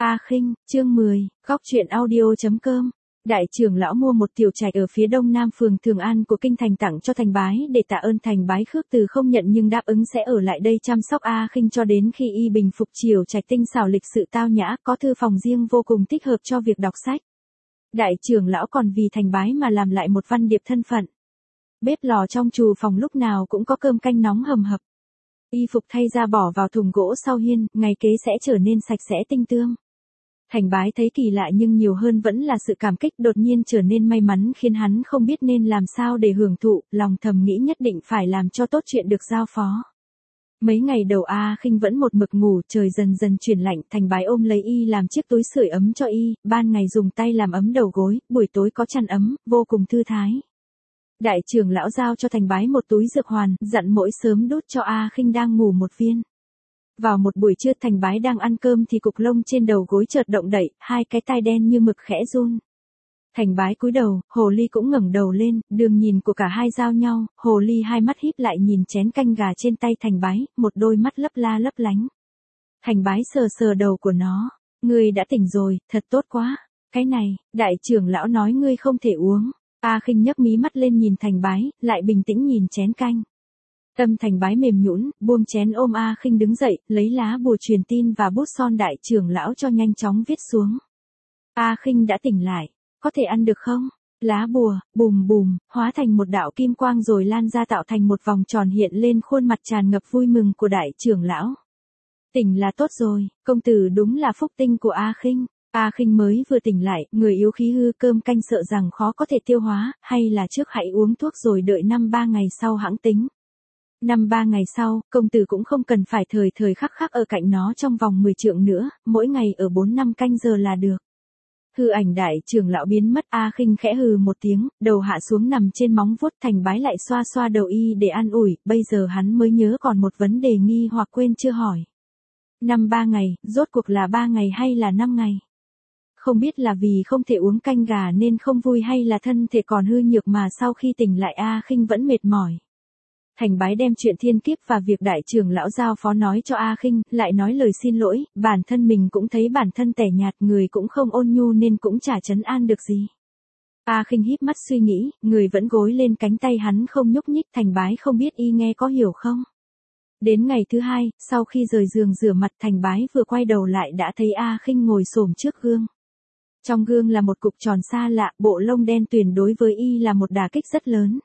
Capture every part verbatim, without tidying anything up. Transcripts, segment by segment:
A Khinh, chương mười, góc truyện audio chấm com. Đại trưởng lão mua một tiểu trạch ở phía đông nam phường Thường An của kinh thành tặng cho Thành Bái để tạ ơn Thành Bái khước từ không nhận nhưng đáp ứng sẽ ở lại đây chăm sóc A Khinh cho đến khi y bình phục. Triều trạch tinh xảo lịch sự tao nhã, có thư phòng riêng vô cùng thích hợp cho việc đọc sách. Đại trưởng lão còn vì Thành Bái mà làm lại một văn điệp thân phận. Bếp lò trong trù phòng lúc nào cũng có cơm canh nóng hầm hập. Y phục thay ra bỏ vào thùng gỗ sau hiên, ngày kế sẽ trở nên sạch sẽ tinh tươm. Thành Bái thấy kỳ lạ nhưng nhiều hơn vẫn là sự cảm kích đột nhiên trở nên may mắn khiến hắn không biết nên làm sao để hưởng thụ, lòng thầm nghĩ nhất định phải làm cho tốt chuyện được giao phó. Mấy ngày đầu A Khinh vẫn một mực ngủ, trời dần dần chuyển lạnh, Thành Bái ôm lấy y làm chiếc túi sưởi ấm cho y, ban ngày dùng tay làm ấm đầu gối, buổi tối có chăn ấm, vô cùng thư thái. Đại trưởng lão giao cho Thành Bái một túi dược hoàn, dặn mỗi sớm đút cho A Khinh đang ngủ một viên. Vào một buổi trưa Thành Bái đang ăn cơm thì cục lông trên đầu gối chợt động đậy, hai cái tai đen như mực khẽ run. Thành Bái cúi đầu, hồ ly cũng ngẩng đầu lên, đường nhìn của cả hai giao nhau, hồ ly hai mắt híp lại nhìn chén canh gà trên tay Thành Bái, một đôi mắt lấp la lấp lánh. Thành Bái sờ sờ đầu của nó, ngươi đã tỉnh rồi, thật tốt quá. Cái này, đại trưởng lão nói ngươi không thể uống. A Khinh nhấc mí mắt lên nhìn Thành Bái, lại bình tĩnh nhìn chén canh. Tâm Thành Bái mềm nhũn, buông chén ôm A Khinh đứng dậy, lấy lá bùa truyền tin và bút son đại trưởng lão cho nhanh chóng viết xuống. A Khinh đã tỉnh lại, có thể ăn được không? Lá bùa, bùm bùm, hóa thành một đạo kim quang rồi lan ra tạo thành một vòng tròn hiện lên khuôn mặt tràn ngập vui mừng của đại trưởng lão. Tỉnh là tốt rồi, công tử đúng là phúc tinh của A Khinh. A Khinh mới vừa tỉnh lại, người yếu khí hư, cơm canh sợ rằng khó có thể tiêu hóa, hay là trước hãy uống thuốc rồi đợi năm ba ngày sau hãng tính. Năm ba ngày sau, công tử cũng không cần phải thời thời khắc khắc ở cạnh nó trong vòng mười trượng nữa, mỗi ngày ở bốn năm canh giờ là được. Hư ảnh đại trưởng lão biến mất. A Khinh khẽ hừ một tiếng, đầu hạ xuống nằm trên móng vuốt. Thành Bái lại xoa xoa đầu y để an ủi, bây giờ hắn mới nhớ còn một vấn đề nghi hoặc quên chưa hỏi. Năm ba ngày, rốt cuộc là ba ngày hay là năm ngày? Không biết là vì không thể uống canh gà nên không vui hay là thân thể còn hư nhược mà sau khi tỉnh lại A Khinh vẫn mệt mỏi. Thành Bái đem chuyện thiên kiếp và việc đại trưởng lão giao phó nói cho A Khinh, lại nói lời xin lỗi, bản thân mình cũng thấy bản thân tẻ nhạt, người cũng không ôn nhu nên cũng chả trấn an được gì. A Khinh híp mắt suy nghĩ, người vẫn gối lên cánh tay hắn không nhúc nhích. Thành Bái không biết y nghe có hiểu không. Đến ngày thứ hai, sau khi rời giường rửa mặt, Thành Bái vừa quay đầu lại đã thấy A Khinh ngồi xổm trước gương. Trong gương là một cục tròn xa lạ, bộ lông đen tuyền đối với y là một đả kích rất lớn.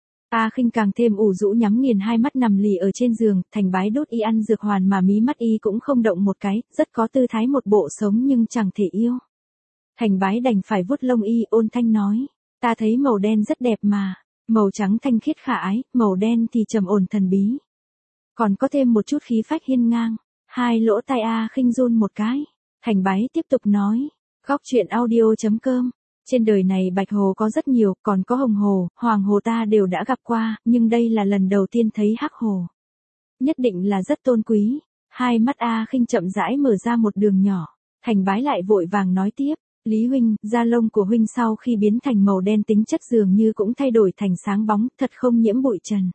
A Khinh càng thêm ủ rũ nhắm nghiền hai mắt nằm lì ở trên giường. Thành Bái đút y ăn dược hoàn mà mí mắt y cũng không động một cái, rất có tư thái một bộ sống nhưng chẳng thể yêu. Thành Bái đành phải vuốt lông y, ôn thanh nói, ta thấy màu đen rất đẹp mà, màu trắng thanh khiết khả ái, màu đen thì trầm ổn thần bí. Còn có thêm một chút khí phách hiên ngang. Hai lỗ tai A Khinh run một cái. Thành Bái tiếp tục nói, góc truyện audio chấm com. Trên đời này bạch hồ có rất nhiều, còn có hồng hồ, hoàng hồ ta đều đã gặp qua, nhưng đây là lần đầu tiên thấy hắc hồ. Nhất định là rất tôn quý. Hai mắt A Khinh chậm rãi mở ra một đường nhỏ. Thành Bái lại vội vàng nói tiếp, Lý huynh, da lông của huynh sau khi biến thành màu đen tính chất dường như cũng thay đổi thành sáng bóng, thật không nhiễm bụi trần.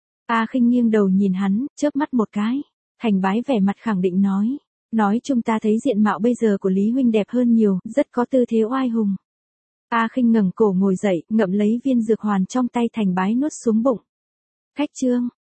A Khinh nghiêng đầu nhìn hắn, chớp mắt một cái. Thành Bái vẻ mặt khẳng định nói, nói chung ta thấy diện mạo bây giờ của Lý huynh đẹp hơn nhiều, rất có tư thế oai hùng. A Khinh ngẩng cổ ngồi dậy, ngậm lấy viên dược hoàn trong tay. Thành Bái nuốt xuống bụng. Khách trương,